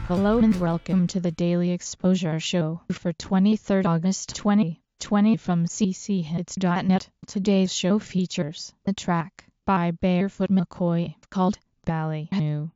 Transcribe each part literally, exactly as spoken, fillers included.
Hello and welcome to the Daily Exposure Show for twenty-third August twenty twenty from c c hits dot net. Today's show features a track by Barefoot McCoy called Ballyhoo.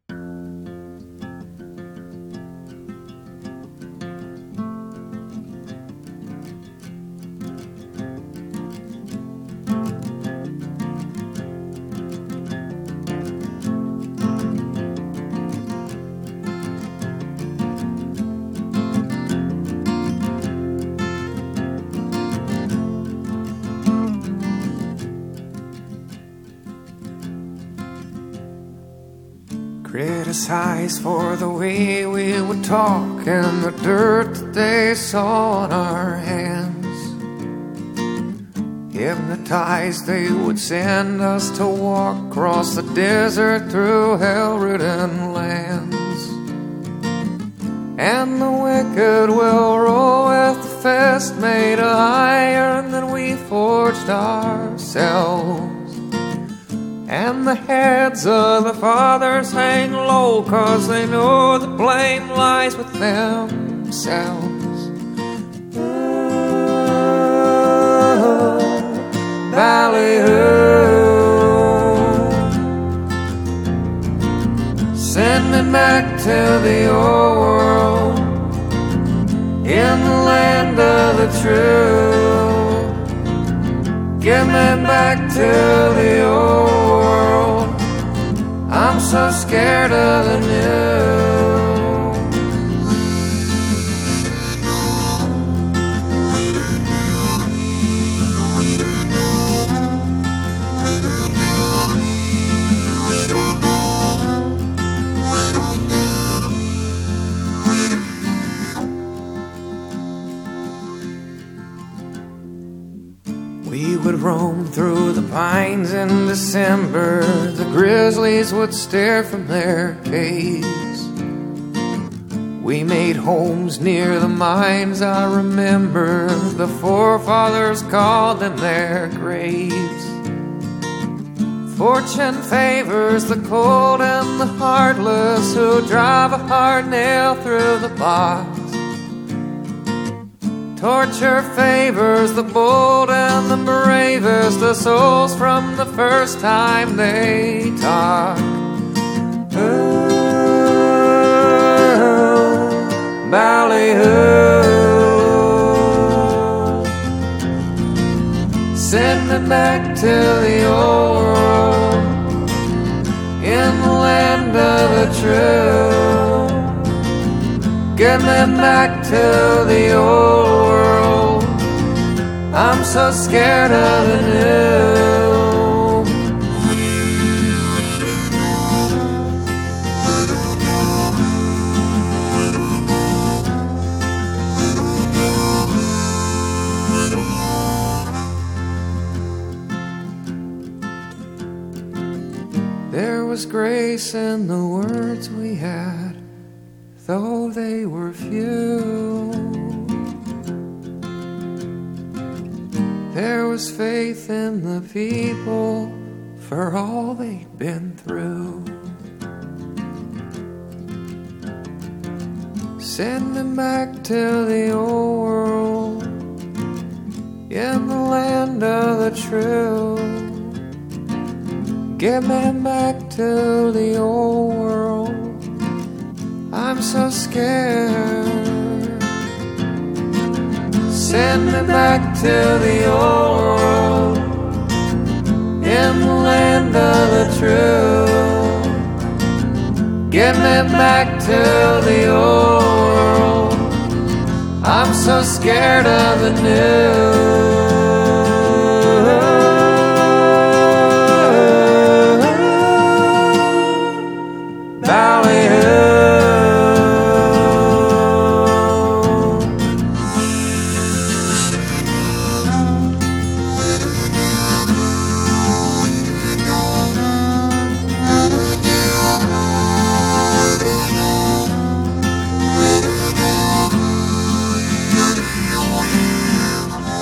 Criticized for the way we would talk and the dirt that they saw in our hands. Hypnotized, they would send us to walk across the desert through hell-ridden lands. And the wicked will roll with the fist made of iron that we forged ourselves. And the heads of the fathers hang low, 'cause they know the blame lies with themselves. Oh, Ballyhoo, send me back to the old world, in the land of the true. Get me back to the old world, I'm so scared of the new. We would roam through the pines in December. The grizzlies would stare from their caves. We made homes near the mines, I remember. The forefathers called them their graves. Fortune favors the cold and the heartless, who drive a hard nail through the box. Torture favors the bold and the bravest, the souls from the first time they talk. Oh, Ballyhoo, send me back to the old world, in the land of the true. Get me back to the old world, I'm so scared of the new. There was grace in the words we had, though they were few. There was faith in the people for all they'd been through. Send them back to the old world, in the land of the true. Get me back to the old world, I'm so scared. Send me back to the old world, in the land of the true. Get me back to the old world, I'm so scared of the new.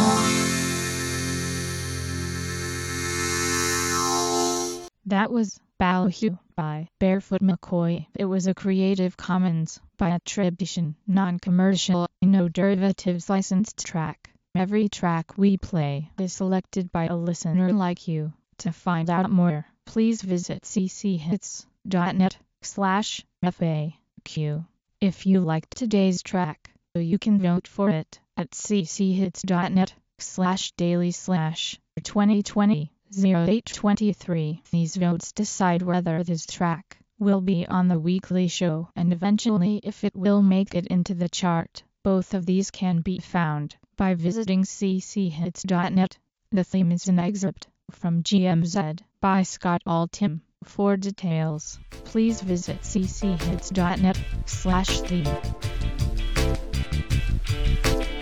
That was Ballyhoo by Barefoot McCoy. It was a Creative Commons by attribution, non-commercial, no derivatives licensed track. Every track we play is selected by a listener like you. To find out more, please visit cchits.net slash FAQ. If you liked today's track, you can vote for it at cchits.net slash daily slash twenty twenty oh eight twenty-three. These votes decide whether this track will be on the weekly show and eventually if it will make it into the chart. Both of these can be found by visiting cchits.net. The theme is an excerpt from G M Z by Scott Altham. For details, please visit cchits.net slash theme.